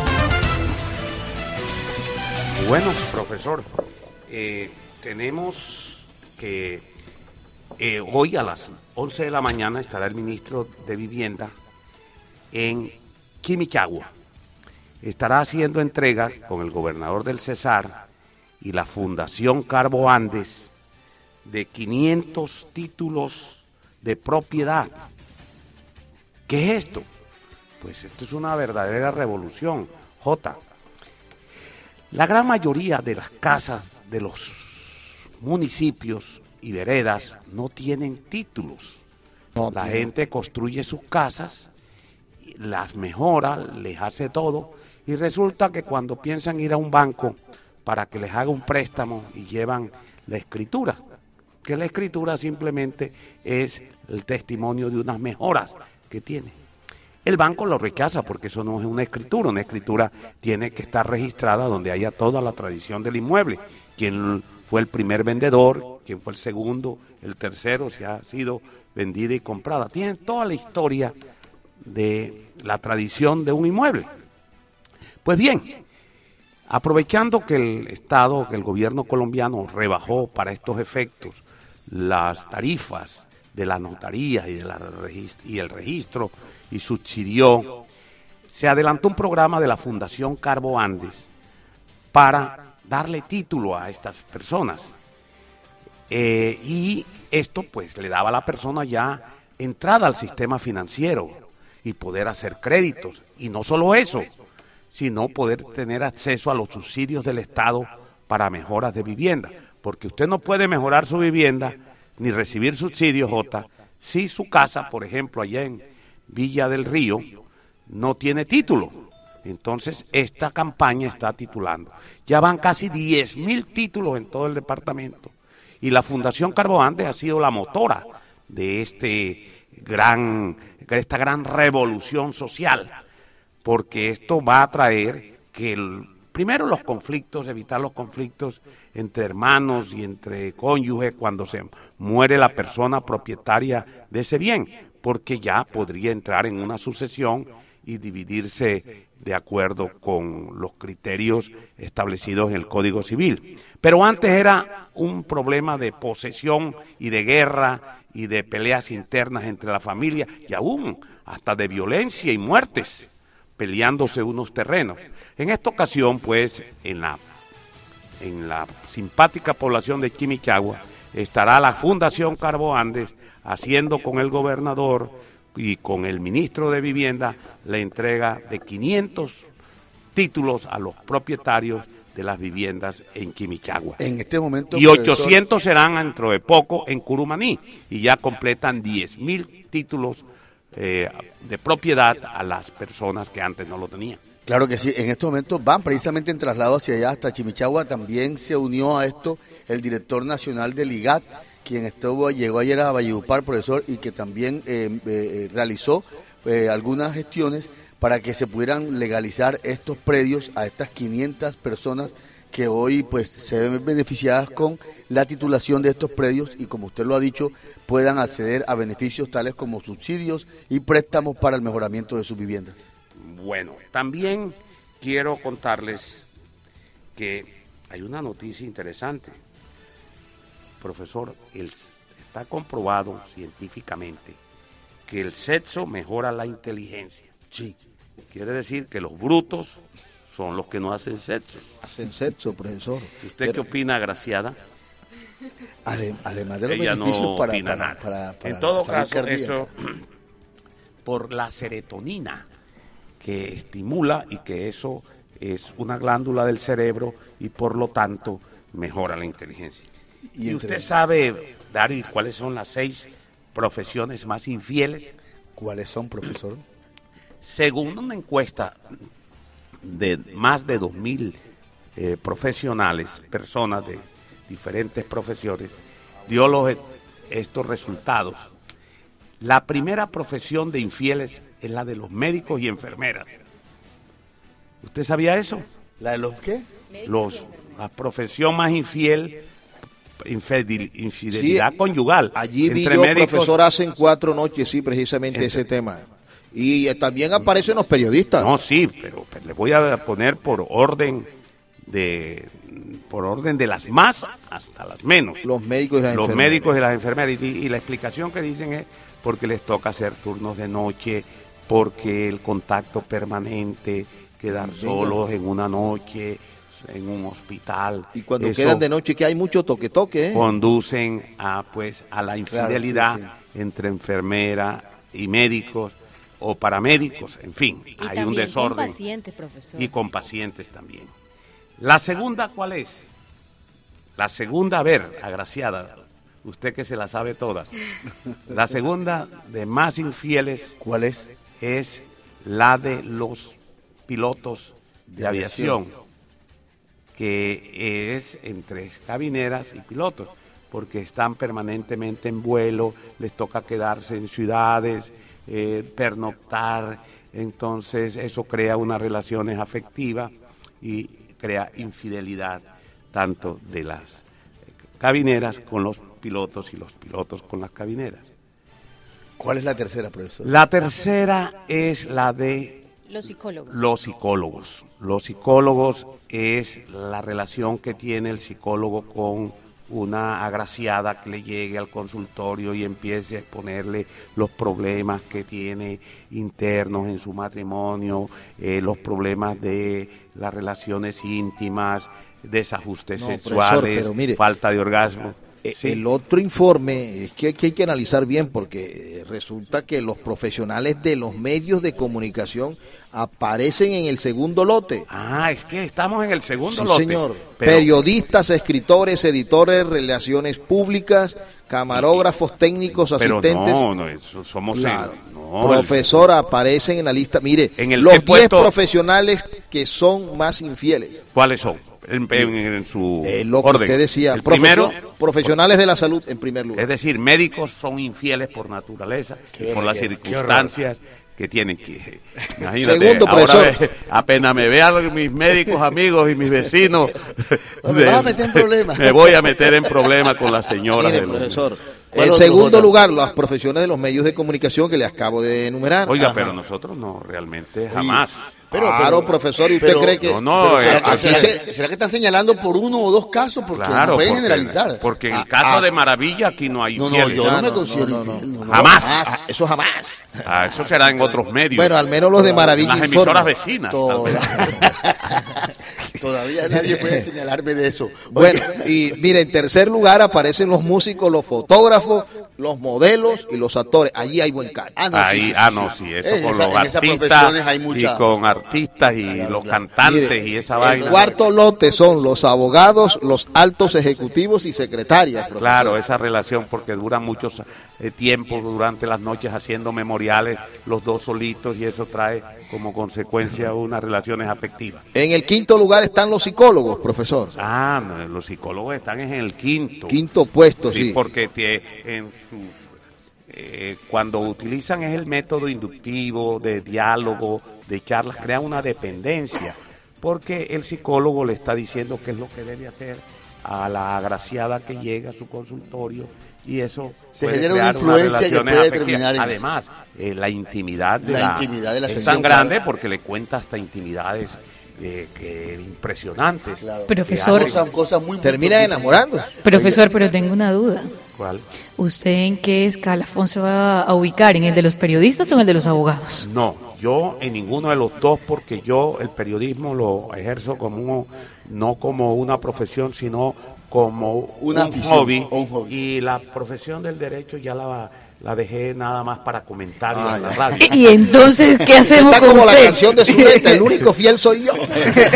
Bueno, profesor, eh, tenemos que eh, hoy a las once de la mañana estará el ministro de Vivienda en Quimichagua. Estará haciendo entrega con el gobernador del Cesar y la Fundación Carbo Andes de quinientos títulos de propiedad. ¿Qué es esto? Pues esto es una verdadera revolución, Jota. La gran mayoría de las casas de los municipios y veredas no tienen títulos. No, la tío. gente construye sus casas, las mejora, les hace todo, y resulta que cuando piensan ir a un banco para que les haga un préstamo y llevan la escritura, que la escritura simplemente es el testimonio de unas mejoras que tiene. El banco lo rechaza porque eso no es una escritura, una escritura tiene que estar registrada donde haya toda la tradición del inmueble, quién fue el primer vendedor, quién fue el segundo, el tercero, si ha sido vendida y comprada, tiene toda la historia de la tradición de un inmueble. Pues bien, aprovechando que el Estado, que el gobierno colombiano rebajó para estos efectos las tarifas de las notarías y, de la regist- y el registro y subsidió, se adelantó un programa de la Fundación Carbo Andes para darle título a estas personas. Eh, y esto pues le daba a la persona ya entrada al sistema financiero y poder hacer créditos. Y no solo eso, sino poder tener acceso a los subsidios del Estado para mejoras de vivienda. Porque usted no puede mejorar su vivienda ni recibir subsidios, Jota, si su casa, por ejemplo, allá en Villa del Río, no tiene título. Entonces, esta campaña está titulando. Ya van casi diez mil títulos en todo el departamento. Y la Fundación Carbo Andes ha sido la motora de este gran, esta gran revolución social, porque esto va a traer que, el, primero, los conflictos, evitar los conflictos entre hermanos y entre cónyuges cuando se muere la persona propietaria de ese bien, porque ya podría entrar en una sucesión y dividirse de acuerdo con los criterios establecidos en el Código Civil. Pero antes era un problema de posesión y de guerra y de peleas internas entre la familia y aún hasta de violencia y muertes, peleándose unos terrenos. En esta ocasión, pues, en la, en la simpática población de Chimichagua estará la Fundación Carbo Andes haciendo con el gobernador y con el ministro de Vivienda la entrega de quinientos títulos a los propietarios de las viviendas en Chimichagua. En este momento, y ochocientos serán dentro de poco en Curumaní, y ya completan diez mil títulos eh, de propiedad a las personas que antes no lo tenían. Claro que sí, en estos momentos van precisamente en traslado hacia allá hasta Chimichagua. También se unió a esto el director nacional del I G A T, quien estuvo, llegó ayer a Valledupar, profesor, y que también eh, eh, realizó eh, algunas gestiones para que se pudieran legalizar estos predios a estas quinientas personas que hoy pues se ven beneficiadas con la titulación de estos predios y, como usted lo ha dicho, puedan acceder a beneficios tales como subsidios y préstamos para el mejoramiento de sus viviendas. Bueno, también quiero contarles que hay una noticia interesante. Profesor, el, está comprobado científicamente que el sexo mejora la inteligencia. Sí. Quiere decir que los brutos son los que no hacen sexo. Hacen sexo, profesor. ¿Usted Pero, qué opina, Graciada? Adem, además de los Ella beneficios no para, opina para, nada. para, para en todo la salud caso, cardíaca. esto por la serotonina que estimula y que eso es una glándula del cerebro y por lo tanto mejora la inteligencia. ¿Y, y usted sabe, Dario, cuáles son las seis profesiones más infieles? ¿Cuáles son, profesor? Según una encuesta de más de dos mil eh, profesionales, personas de diferentes profesiones, dio los, estos resultados. La primera profesión de infieles es la de los médicos y enfermeras. ¿Usted sabía eso? ¿La de los qué? Los, la profesión más infiel, infidel, infidelidad sí, conyugal. Allí vi entre yo, médicos, profesor, hace cuatro noches, sí, precisamente entre, ese tema. Y eh, también aparecen los periodistas. No, sí, pero pues, le voy a poner por orden de por orden de las más hasta las menos. Los médicos y las los enfermeras. médicos y las enfermeras. Y, y la explicación que dicen es porque les toca hacer turnos de noche, porque el contacto permanente, quedar Venga. solos en una noche, en un hospital. Y cuando eso quedan de noche, que hay mucho toque-toque. ¿eh? Conducen a, pues, a la infidelidad claro, sí, sí. entre enfermera y médicos o paramédicos, en fin, y hay un desorden. Y con pacientes, profesor. Y con pacientes también. La segunda, ¿cuál es? La segunda, a ver, agraciada, usted que se la sabe todas. La segunda de más infieles. ¿Cuál es? Es la de los pilotos de, de aviación, aviación, que es entre cabineras y pilotos, porque están permanentemente en vuelo, les toca quedarse en ciudades, eh, pernoctar, entonces eso crea unas relaciones afectivas y crea infidelidad tanto de las cabineras con los pilotos y los pilotos con las cabineras. ¿Cuál es la tercera, profesor? La tercera es la de los psicólogos. Los psicólogos. Los psicólogos es la relación que tiene el psicólogo con una agraciada que le llegue al consultorio y empiece a exponerle los problemas que tiene internos en su matrimonio, eh, los problemas de las relaciones íntimas, desajustes no, sexuales, profesor, pero mire, falta de orgasmo. Sí. El otro informe es que, que hay que analizar bien, porque resulta que los profesionales de los medios de comunicación aparecen en el segundo lote. Ah, es que estamos en el segundo sí, lote. señor. Pero... Periodistas, escritores, editores, relaciones públicas, camarógrafos, técnicos, pero asistentes. No, no, eso somos claro. el, no, Profesor, el... aparecen en la lista. Mire, en el los diez puesto... profesionales que son más infieles. ¿Cuáles son? En, en, en su eh, lo que orden. Usted decía, el primero, profesionales de la salud en primer lugar. Es decir, médicos son infieles por naturaleza, qué por las qué, circunstancias qué que tienen que. Imagínate, Segundo, ahora profesor. Ve, apenas me vean mis médicos amigos y mis vecinos, no, me, vas a meter en problemas. me voy a meter en problemas con la señora. Mire, profesor. En segundo lugar, las profesiones de los medios de comunicación que le acabo de enumerar. Oiga, Ajá. pero nosotros no, realmente jamás. Sí. Pero, claro, pero, profesor, ¿y usted pero, cree que...? No, no, ¿será, eh, que, aquí será, que, ¿será que están señalando por uno o dos casos? Porque claro, no pueden porque, generalizar. Porque en el ah, caso ah, de Maravilla aquí no hay no, infieles. No, yo no, no me no, considero no, no, infiel. no, No, jamás. Ah, eso jamás. Ah, eso será en otros medios. Bueno, al menos los de Maravilla Las informan. emisoras vecinas. Toda... Todavía nadie puede señalarme de eso. Bueno, y mire, en tercer lugar aparecen los músicos, los fotógrafos, los modelos y los actores. Allí hay buen callo. Ah, no, Ahí, sí, sí, ah, no, sí, eso en con esa, los artistas artistas mucha... y con artistas y claro, los claro. cantantes mire, y esa vaina. El cuarto lote son los abogados, los altos ejecutivos y secretarias. Profesor. Claro, esa relación porque dura muchos eh, tiempos durante las noches haciendo memoriales, los dos solitos, y eso trae como consecuencia unas relaciones afectivas. En el quinto lugar están los psicólogos, profesor. Ah, no, los psicólogos están en el quinto. Quinto puesto, sí. sí. Porque te, en sus... Eh, cuando utilizan es el método inductivo, de diálogo, de charlas, crean una dependencia, porque el psicólogo le está diciendo qué es lo que debe hacer a la agraciada que llega a su consultorio, y eso se puede genera crear una influencia que puede afectivas. terminar en... Además, eh, la intimidad de la, la, intimidad de la es sesión, tan grande claro. porque le cuenta hasta intimidades eh, que impresionantes. Claro. Profesor, son cosas muy, termina muy enamorando. Profesor, pero tengo una duda. ¿Cuál? ¿Usted en qué escalafón se va a ubicar? ¿En el de los periodistas o en el de los abogados? No, yo en ninguno de los dos, porque yo el periodismo lo ejerzo como no como una profesión, sino como una un, hobby, un hobby. Y la profesión del derecho ya la la dejé nada más para comentarios ah, en la radio. Y entonces, ¿qué hacemos Está con como usted? La canción de Zuleta, el único fiel soy yo.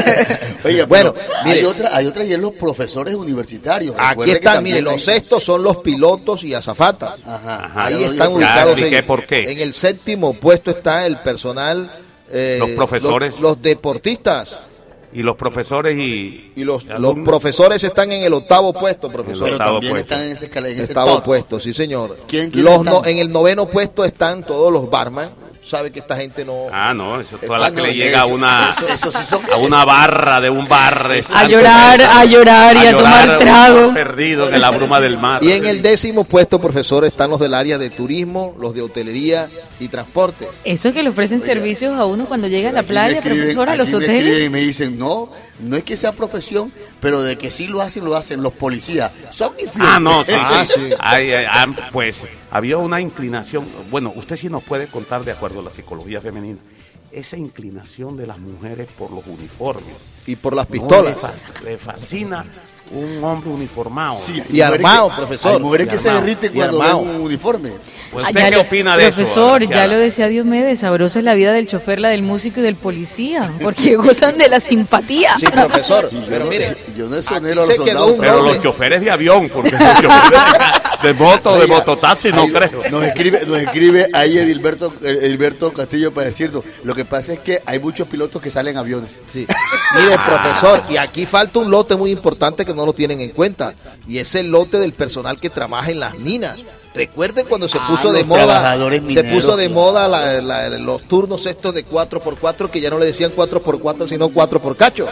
Oiga, bueno, hay otra, hay otra y es los profesores universitarios. Aquí están, mire, los sextos son los pilotos y azafatas. Ajá, Ajá, ahí están ubicados. En, ¿por qué? En el séptimo puesto está el personal, eh, los profesores, los, los deportistas. Y los profesores y... Y los, los profesores están en el octavo puesto, profesor. Pero octavo también puesto. están en ese, en ese octavo top. puesto, sí señor. ¿Quién, quién los no, en el noveno puesto están todos los barman. Sabe que esta gente no... Ah, no, eso es toda ah, la que no, le llega eso, a una eso, eso sí son, a una barra de un bar. A llorar, a llorar y a, a llorar, tomar trago. Perdido en la bruma del mar. Y en el décimo puesto, profesor, están los del área de turismo, los de hotelería y transportes. Eso es que le ofrecen Oiga, servicios a uno cuando llega a la playa, escriben, profesor, a los me hoteles. Y me dicen, no, no es que sea profesión, pero de que sí lo hacen, lo hacen los policías. Son infieles. Ah, no, sí. ah, sí. Ay, ay, ay, pues había una inclinación, bueno, usted sí nos puede contar, de acuerdo a la psicología femenina, esa inclinación de las mujeres por los uniformes. Y por las pistolas. No, le, fascina, le fascina un hombre uniformado. Sí, y armado, que, profesor. Hay mujeres y que se armado, derriten y cuando ven armado. un uniforme. Pues, Ah, ¿usted ya qué lo- opina de Profesor, eso? ya lo decía Diomedes, sabrosa es la vida del chofer, la del músico y del policía, porque gozan de la simpatía. Sí, profesor, Yo pero no mire, sé, yo no aquí sonero a los se quedó soldados, un Pero doble. los choferes de avión, porque los choferes de, de moto, de Oiga, mototaxi, no ahí creo. Nos escribe, nos escribe ahí Edilberto, Edilberto Castillo para decirnos, lo que pasa es que hay muchos pilotos que salen en aviones. Sí. Mire, profesor, y aquí falta un lote muy importante que no lo tienen en cuenta, y es el lote del personal que trabaja en las minas. Recuerden cuando se Ah, puso de los moda, trabajadores se mineros, puso de claro. moda la- la- los turnos estos de cuatro por cuatro, que ya no le decían cuatro por cuatro, sino cuatro por cacho.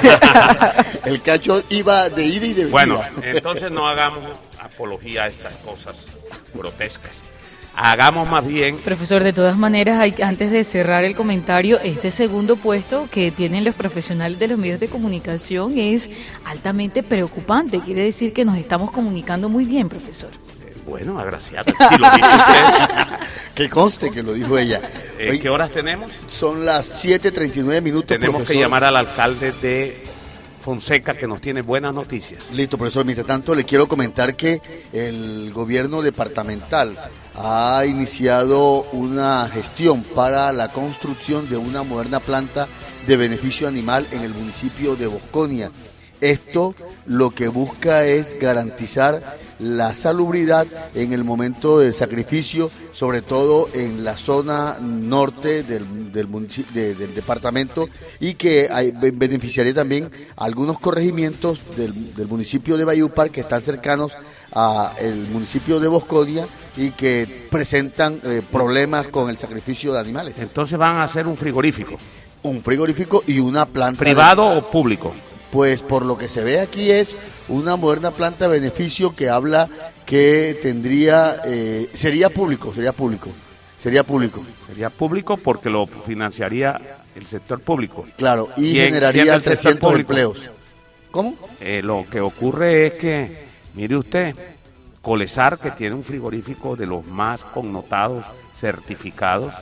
El cacho iba de ida y de venida. Bueno, entonces no hagamos apología a estas cosas grotescas. Hagamos más bien... Profesor, de todas maneras, hay, antes de cerrar el comentario, ese segundo puesto que tienen los profesionales de los medios de comunicación es altamente preocupante. Quiere decir que nos estamos comunicando muy bien, profesor. Bueno, agraciado. Si lo dice usted. Que conste que lo dijo ella. Eh, Oye, ¿Qué horas tenemos? son las siete treinta y nueve minutos, Tenemos profesor. que llamar al alcalde de Fonseca, que nos tiene buenas noticias. Listo, profesor. Mientras tanto, le quiero comentar que el gobierno departamental ha iniciado una gestión para la construcción de una moderna planta de beneficio animal en el municipio de Bosconia. Esto lo que busca es garantizar la salubridad en el momento del sacrificio, sobre todo en la zona norte del, del, munici- de- del departamento, y que hay- be- beneficiaría también a algunos corregimientos del, del municipio de Valledupar que están cercanos al municipio de Bosconia y que presentan eh, problemas con el sacrificio de animales. Entonces van a hacer un frigorífico. Un frigorífico y una planta de- ¿Privado o público? Pues por lo que se ve aquí es una moderna planta de beneficio que habla que tendría, eh, sería público, sería público, sería público. Sería público porque lo financiaría el sector público. Claro, y ¿Quién- generaría quién del sector trescientos público? empleos. ¿Cómo? Eh, lo que ocurre es que, mire usted, Colesar, que tiene un frigorífico de los más connotados, certificados,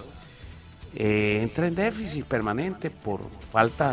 eh, entra en déficit permanente por falta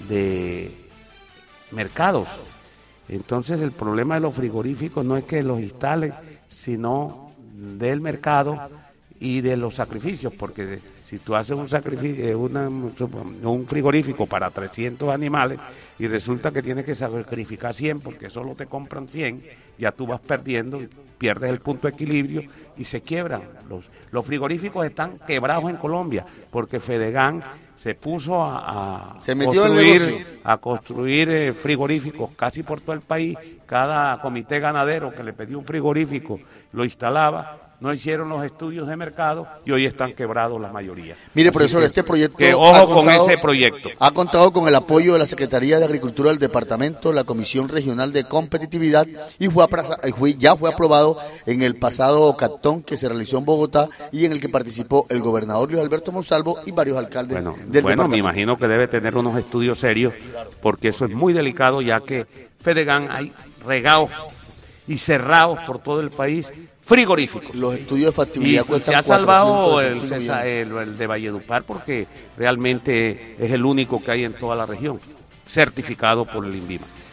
de mercados. Entonces el problema de los frigoríficos no es que los instalen, sino del mercado y de los sacrificios, porque si tú haces un sacrificio, eh, una- un frigorífico para trescientos animales y resulta que tienes que sacrificar cien porque solo te compran cien, ya tú vas perdiendo, pierdes el punto de equilibrio y se quiebran. Los, los frigoríficos están quebrados en Colombia porque Fedegan se puso a, a Se metió en el construir, negocio. a construir eh, frigoríficos casi por todo el país. Cada comité ganadero que le pedía un frigorífico lo instalaba. No hicieron los estudios de mercado y hoy están quebrados la mayoría. Mire, Así profesor, que- este proyecto que ha ojo con contado- ese proyecto. Ha contado con el apoyo de la Secretaría de Agricultura del Departamento, la Comisión Regional de Competitividad, y fue apra- y fue- ya fue aprobado en el pasado Catón que se realizó en Bogotá y en el que participó el gobernador Luis Alberto Monsalvo y varios alcaldes Bueno, del bueno, me departamento. imagino que debe tener unos estudios serios, porque eso es muy delicado, ya que Fedegan hay regados y cerrados por todo el país frigoríficos. Los estudios de Y factibilidad se cuestan ha salvado cuatrocientos el, sesenta y cinco Cesa- millones. el- el de Valledupar porque realmente es el único que hay en toda la región, certificado por el INVIMA.